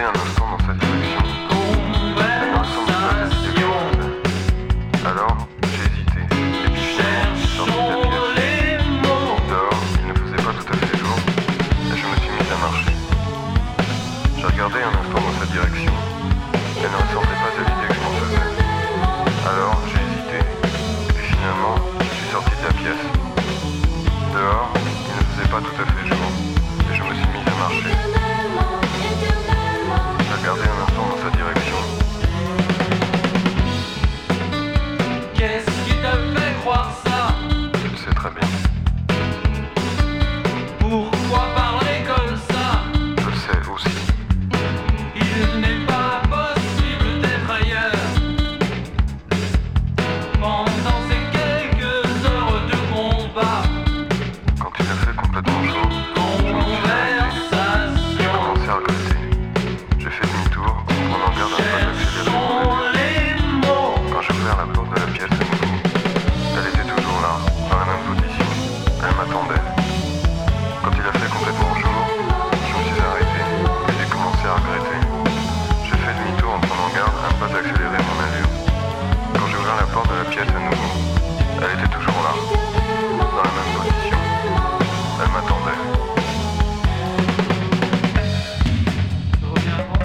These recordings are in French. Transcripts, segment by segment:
un instant dans sa direction. Elle ne ressemblait pas à l'idée que je me faisais. Alors, j'ai hésité. Et puis finalement, je suis sorti de la pièce. Dehors, il ne faisait pas tout à fait jour. Et je me suis mis à marcher. J'ai regardé un instant dans sa direction. Elle ne ressemblait pas à l'idée que je m'en faisais. Alors, j'ai hésité. Et puis finalement, je suis sorti de la pièce. Dehors, il ne faisait pas tout à fait jour. Et je me suis mis à marcher. J'ai regardé un instant dans sa direction. Qu'est-ce qui t'a fait croire ça? Tu le sais très bien. Pourquoi parler comme ça? Je le sais aussi. Il n'est pas possible d'être ailleurs. Pendant ces quelques heures de combat, Quand il a fait complètement chaud, je me suis arrêté. J'ai conversation, commencé à regretter. J'ai fait demi-tour en prenant garde à ne pas accélérer mon sont allure. les mots. Quand j'ai ouvert la porte de la pièce à nouveau, elle était toujours là, dans la même position. Elle m'attendait. Quand il a fait complètement jour, je me suis arrêté et j'ai commencé à regretter. J'ai fait demi-tour en prenant garde à ne pas accélérer mon allure. Quand j'ai ouvert la porte de la pièce à nouveau, elle était toujours là, dans la même position. Elle m'attendait. Je reviendrai.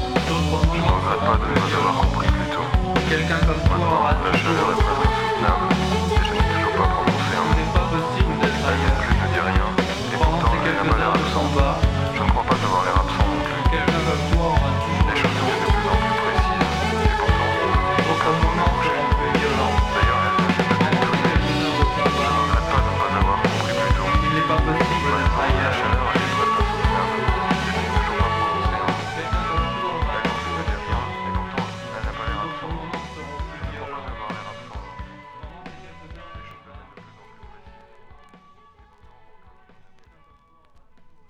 Je ne regrette pas de ne pas avoir compris plus tôt. Quelqu'un comme toi Maintenant, aura la chaleur est presque insoutenable.